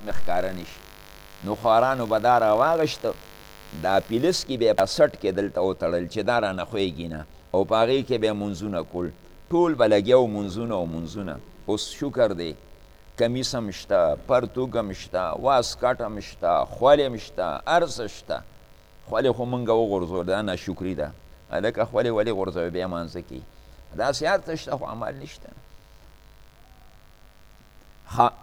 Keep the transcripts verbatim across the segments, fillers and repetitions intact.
مې ښکاره نه شي. نو خوارانو به دا راواغېسته، دا پیلس کې به یې په سټ کې دلته وتړل چې دا رانه خویږي نه، او په هغې کې به یې مونځونه کول. ټول به لګیا و مونځونه او مونځونه. اوس شکر دی کمیس هم شته، پرتوګ هم شته، واسکټ هم شته، خولې هم شته، هر څه شته. خولې خو مونږ وغورځو، دا ناشکري ده. هلکه خولې ولې غورځوي بیا مانځه کې؟ داسې هر څه شته خو عمل نشته. ښه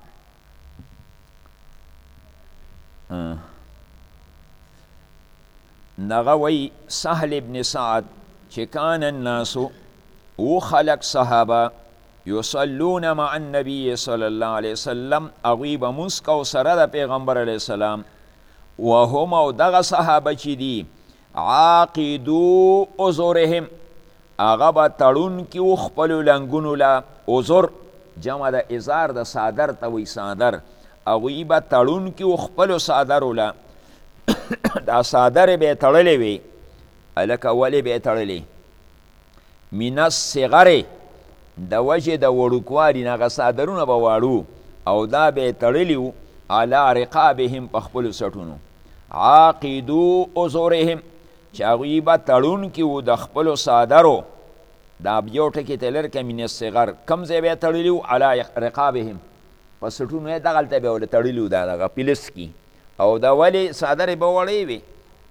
نغه وی سهل ابن سعد چې کان الناسو او خلق صحابه یصلون مع النبی صلی الله علیه وسلم، هغوی به مونځ کو سره د پیغمبر علیه السلام، وهم او دغه صحابه چې دي عاقدو ازورهم، هغه به تړونکي و خپلو لنګونو له. ازور جمع د ازار د صادر ته وی صادر، هغوی به تړونکي و خپلو صادرو له. دا صادرې به یې تړلې وي. هلکه ولې به یې تړلې؟ من الصغرې، د وجې د وړوکوالي نه هغه صادرونه به واړو، او دا به یې تړلي وو علی رقابهم، په خپلو سټونو. عاقدو ازورهم، چې هغوی به تړونکي وو د خپلو صادرو. دا یو ټکي ته لر که من الصغر، کوم ځای به یې تړلي وو؟ علی رقابهم، په سټونو یې دغلته به یې ورته تړلي وو، دا دغه پیلس کې. او دا ولې صادرې به وړې وي؟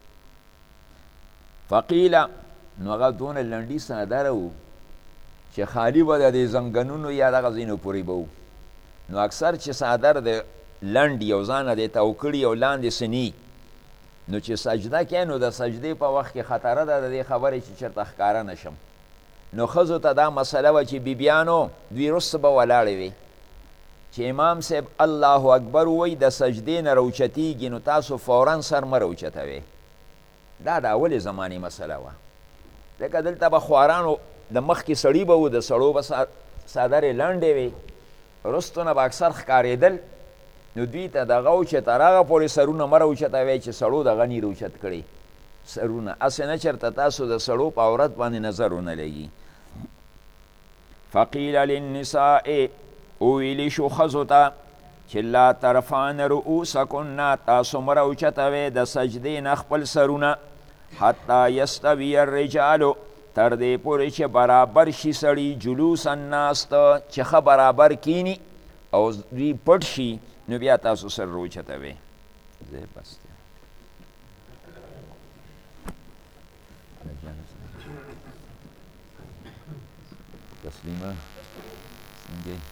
فقیله، نو هغه دونه لنډي صادره وو چې خالي به د دې زنګنونو یا دغه ځینو پورې به وو. نو اکثر چې صادر د لنډ یو ځانه دې تاو کړي او لاندې سني، نو چې سجده کوي نو د سجدې په وخت کې خطره ده د دې خبرې چې چېرته ښکاره نه شم. نو ښځو ته دا مسله وه چې بیبیانو دوی رسته به ولاړې وي، چې امام صاحب الله اکبر ووایي د سجدې نه راوچتېږي، نو تاسو فورا سر مه راوچتوئ. دا د اولې زمانې مسله وه. ځکه دلته به خوارانو د مخکې سړي به و، د سړو به صادرې لنډې وې، رستو نه به اکثر ښکارېدل. نو دوی ته دغه و چې تر هغه پورې سرونه مه راوچتوئ چې سړو دغه نی راوچت کړي سرونه. هسې نه چېرته تاسو د سړو په عورت باندې نظر ونه لګي. فقیل للنساء، وویلي شو ښځو ته چې لا ترفعن رؤوسکن، تاسو مه راوچتوئ د سجدې نه خپل سرونه، حتی یستوي الرجالو، تر دې پورې چې برابر شي سړي، جلوس الناس ته، چې ښه برابر کینی او دوی پټ شي، نو بیا تاسو سر راوچتوئ. زه بس تسلیمه څنګه